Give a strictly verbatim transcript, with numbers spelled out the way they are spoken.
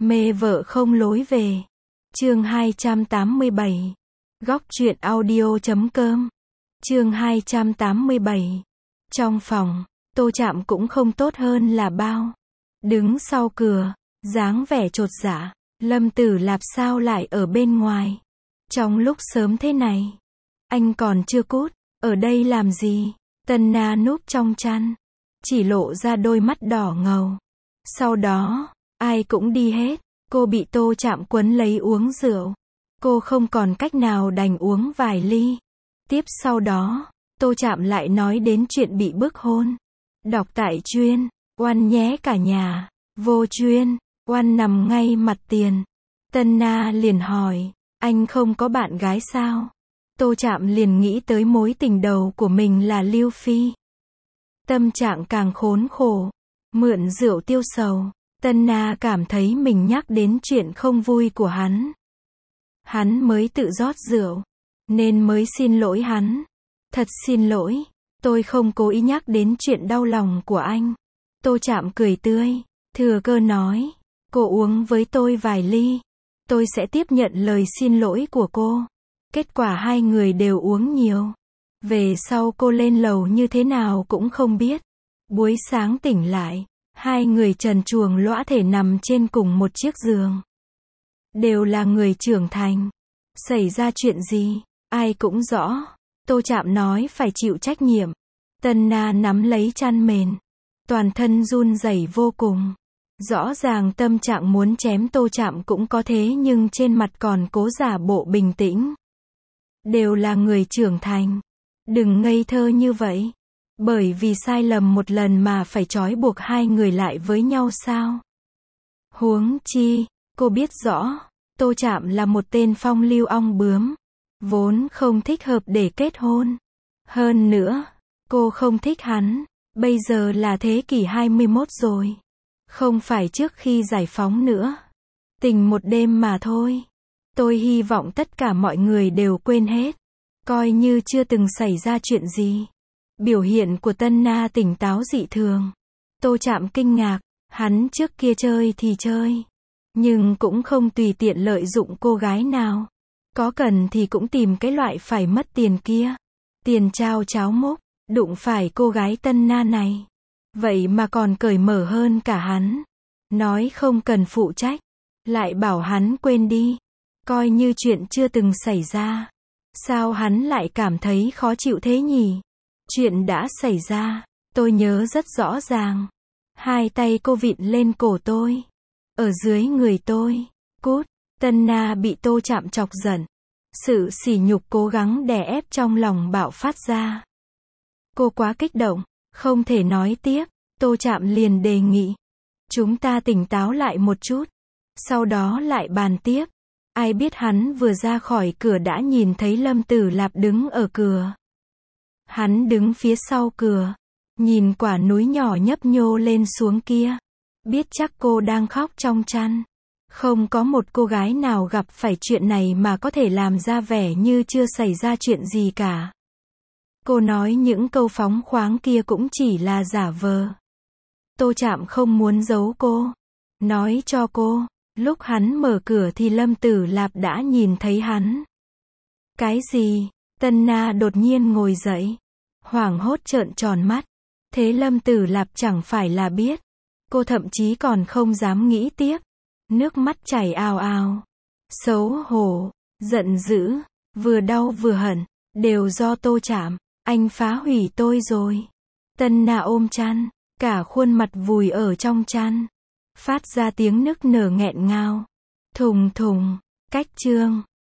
Mê vợ không lối về. Chương hai trăm tám mươi bảy. Góc truyện audio chấm com. Chương hai trăm tám mươi bảy. Trong phòng, Tô Trạm cũng không tốt hơn là bao. Đứng sau cửa, dáng vẻ chột dạ. Lâm Tử Lạp sao lại ở bên ngoài? Trong lúc sớm thế này, anh còn chưa cút, ở đây làm gì? Tân Na núp trong chăn, chỉ lộ ra đôi mắt đỏ ngầu. Sau đó, ai cũng đi hết, cô bị Tô Trạm quấn lấy uống rượu. Cô không còn cách nào đành uống vài ly. Tiếp sau đó, Tô Trạm lại nói đến chuyện bị bức hôn. Đọc tại chuyên, oan nhé cả nhà. Vô chuyên, oan nằm ngay mặt tiền. Tân Na liền hỏi, anh không có bạn gái sao? Tô Trạm liền nghĩ tới mối tình đầu của mình là Lưu Phi. Tâm trạng càng khốn khổ, mượn rượu tiêu sầu. Tân Na cảm thấy mình nhắc đến chuyện không vui của hắn. Hắn mới tự rót rượu, nên mới xin lỗi hắn. Thật xin lỗi, tôi không cố ý nhắc đến chuyện đau lòng của anh. Tô Trạm cười tươi, thừa cơ nói, cô uống với tôi vài ly, tôi sẽ tiếp nhận lời xin lỗi của cô. Kết quả hai người đều uống nhiều. Về sau cô lên lầu như thế nào cũng không biết. Buổi sáng tỉnh lại, hai người trần truồng lõa thể nằm trên cùng một chiếc giường. Đều là người trưởng thành. Xảy ra chuyện gì, ai cũng rõ. Tô Trạm nói phải chịu trách nhiệm. Tân Na nắm lấy chăn mền, toàn thân run rẩy vô cùng. Rõ ràng tâm trạng muốn chém Tô Trạm cũng có thế nhưng trên mặt còn cố giả bộ bình tĩnh. Đều là người trưởng thành. Đừng ngây thơ như vậy. Bởi vì sai lầm một lần mà phải trói buộc hai người lại với nhau sao? Huống chi, cô biết rõ, Tô Trạm là một tên phong lưu ong bướm, vốn không thích hợp để kết hôn. Hơn nữa, cô không thích hắn. Bây giờ là thế kỷ hai mươi mốt rồi. Không phải trước khi giải phóng nữa. Tình một đêm mà thôi. Tôi hy vọng tất cả mọi người đều quên hết. Coi như chưa từng xảy ra chuyện gì. Biểu hiện của Tân Na tỉnh táo dị thường. Tô Trạm kinh ngạc, hắn trước kia chơi thì chơi. Nhưng cũng không tùy tiện lợi dụng cô gái nào. Có cần thì cũng tìm cái loại phải mất tiền kia. Tiền trao cháo múc, đụng phải cô gái Tân Na này. Vậy mà còn cởi mở hơn cả hắn. Nói không cần phụ trách. Lại bảo hắn quên đi. Coi như chuyện chưa từng xảy ra. Sao hắn lại cảm thấy khó chịu thế nhỉ? Chuyện đã xảy ra, tôi nhớ rất rõ ràng. Hai tay cô vịn lên cổ tôi. Ở dưới người tôi. Cút. Tân Na bị Tô Trạm chọc giận. Sự sỉ nhục cố gắng đè ép trong lòng bạo phát ra. Cô quá kích động, không thể nói tiếp. Tô Trạm liền đề nghị, chúng ta tỉnh táo lại một chút, sau đó lại bàn tiếp. Ai biết hắn vừa ra khỏi cửa đã nhìn thấy Lâm Tử Lạp đứng ở cửa. Hắn đứng phía sau cửa, nhìn quả núi nhỏ nhấp nhô lên xuống kia. Biết chắc cô đang khóc trong chăn. Không có một cô gái nào gặp phải chuyện này mà có thể làm ra vẻ như chưa xảy ra chuyện gì cả. Cô nói những câu phóng khoáng kia cũng chỉ là giả vờ. Tô Trạm không muốn giấu cô. Nói cho cô, lúc hắn mở cửa thì Lâm Tử Lạp đã nhìn thấy hắn. Cái gì? Tân Na đột nhiên ngồi dậy. Hoảng hốt trợn tròn mắt. Thế Lâm Tử Lạp chẳng phải là biết. Cô thậm chí còn không dám nghĩ tiếp. Nước mắt chảy ào ào. Xấu hổ, giận dữ, vừa đau vừa hận. Đều do Tô Trạm. Anh phá hủy tôi rồi. Tân Na ôm chăn. Cả khuôn mặt vùi ở trong chăn. Phát ra tiếng nức nở nghẹn ngào. Thùng thùng. Cách chương.